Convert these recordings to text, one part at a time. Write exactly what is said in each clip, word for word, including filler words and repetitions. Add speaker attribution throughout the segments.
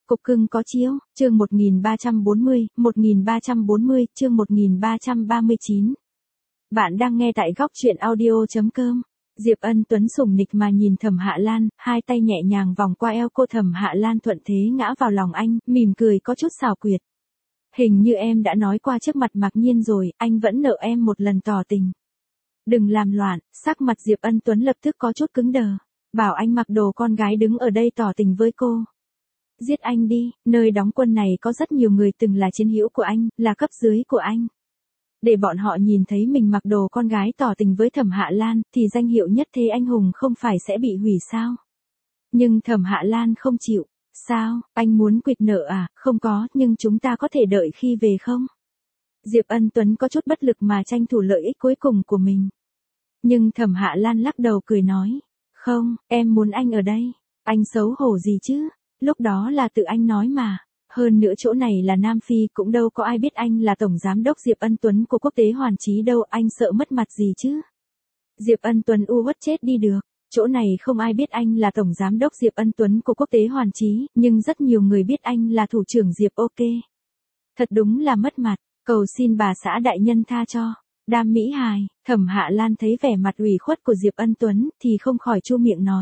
Speaker 1: Cục cưng có chiếu, chương một nghìn ba trăm bốn mươi, một nghìn ba trăm bốn mươi, chương một nghìn ba trăm ba mươi chín. Bạn đang nghe tại góc truyện audio chấm com. Diệp Ân Tuấn sủng nịch mà nhìn Thẩm Hạ Lan, hai tay nhẹ nhàng vòng qua eo cô. Thẩm Hạ Lan thuận thế ngã vào lòng anh, mỉm cười có chút xảo quyệt. Hình như em đã nói qua trước mặt Mạc Nhiên rồi, anh vẫn nợ em một lần tỏ tình. Đừng làm loạn. Sắc mặt Diệp Ân Tuấn lập tức có chút cứng đờ. Bảo anh mặc đồ con gái đứng ở đây tỏ tình với cô. Giết anh đi, nơi đóng quân này có rất nhiều người từng là chiến hữu của anh, là cấp dưới của anh. Để bọn họ nhìn thấy mình mặc đồ con gái tỏ tình với Thẩm Hạ Lan, thì danh hiệu nhất thế anh hùng không phải sẽ bị hủy sao? Nhưng Thẩm Hạ Lan không chịu. Sao, anh muốn quỵt nợ à? Không có, nhưng chúng ta có thể đợi khi về không? Diệp Ân Tuấn có chút bất lực mà tranh thủ lợi ích cuối cùng của mình. Nhưng Thẩm Hạ Lan lắc đầu cười nói. Không, em muốn anh ở đây. Anh xấu hổ gì chứ? Lúc đó là tự anh nói mà. Hơn nữa chỗ này là Nam Phi, cũng đâu có ai biết anh là Tổng Giám đốc Diệp Ân Tuấn của Quốc tế Hoàn Chí đâu, anh sợ mất mặt gì chứ? Diệp Ân Tuấn u uất chết đi được. Chỗ này không ai biết anh là Tổng Giám đốc Diệp Ân Tuấn của Quốc tế Hoàn Chí, nhưng rất nhiều người biết anh là Thủ trưởng Diệp ok. Thật đúng là mất mặt, cầu xin bà xã đại nhân tha cho. Đam mỹ hài. Thẩm Hạ Lan thấy vẻ mặt ủy khuất của Diệp Ân Tuấn, thì không khỏi chu miệng nói.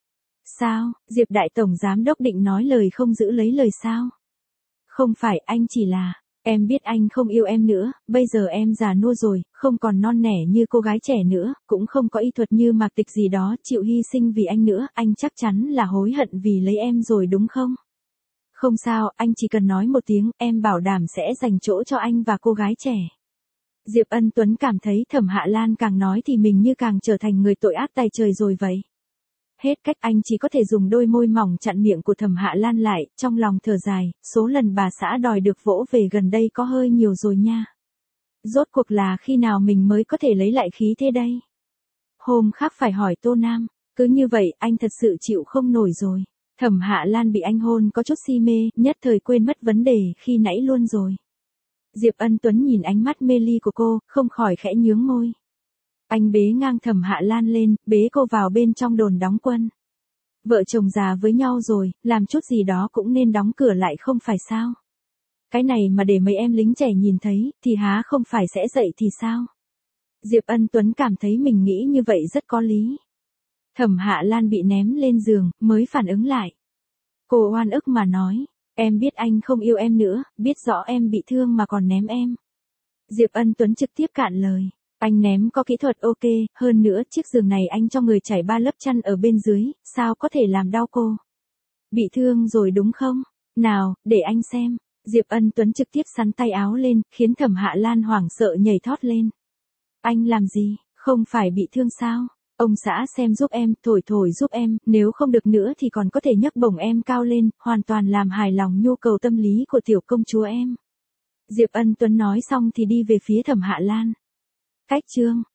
Speaker 1: Sao, Diệp đại tổng giám đốc định nói lời không giữ lấy lời sao? Không phải, anh chỉ là, em biết anh không yêu em nữa, bây giờ em già nua rồi, không còn non nẻ như cô gái trẻ nữa, cũng không có y thuật như Mạc Tịch gì đó, chịu hy sinh vì anh nữa, anh chắc chắn là hối hận vì lấy em rồi đúng không? Không sao, anh chỉ cần nói một tiếng, em bảo đảm sẽ dành chỗ cho anh và cô gái trẻ. Diệp Ân Tuấn cảm thấy Thẩm Hạ Lan càng nói thì mình như càng trở thành người tội ác tày trời rồi vậy. Hết cách, anh chỉ có thể dùng đôi môi mỏng chặn miệng của Thẩm Hạ Lan lại, trong lòng thở dài, số lần bà xã đòi được vỗ về gần đây có hơi nhiều rồi nha. Rốt cuộc là khi nào mình mới có thể lấy lại khí thế đây? Hôm khác phải hỏi Tô Nam, cứ như vậy anh thật sự chịu không nổi rồi. Thẩm Hạ Lan bị anh hôn có chút si mê, nhất thời quên mất vấn đề khi nãy luôn rồi. Diệp Ân Tuấn nhìn ánh mắt mê ly của cô, không khỏi khẽ nhướng môi. Anh bế ngang Thẩm Hạ Lan lên, bế cô vào bên trong đồn đóng quân. Vợ chồng già với nhau rồi, làm chút gì đó cũng nên đóng cửa lại không phải sao? Cái này mà để mấy em lính trẻ nhìn thấy, thì há không phải sẽ dậy thì sao? Diệp Ân Tuấn cảm thấy mình nghĩ như vậy rất có lý. Thẩm Hạ Lan bị ném lên giường, mới phản ứng lại. Cô oan ức mà nói, em biết anh không yêu em nữa, biết rõ em bị thương mà còn ném em. Diệp Ân Tuấn trực tiếp cạn lời. Anh ném có kỹ thuật ok, hơn nữa chiếc giường này anh cho người trải ba lớp chăn ở bên dưới, sao có thể làm đau cô? Bị thương rồi đúng không? Nào, để anh xem. Diệp Ân Tuấn trực tiếp xắn tay áo lên, khiến Thẩm Hạ Lan hoảng sợ nhảy thót lên. Anh làm gì, không phải bị thương sao? Ông xã xem giúp em, thổi thổi giúp em, nếu không được nữa thì còn có thể nhấc bổng em cao lên, hoàn toàn làm hài lòng nhu cầu tâm lý của tiểu công chúa em. Diệp Ân Tuấn nói xong thì đi về phía Thẩm Hạ Lan. Cách chương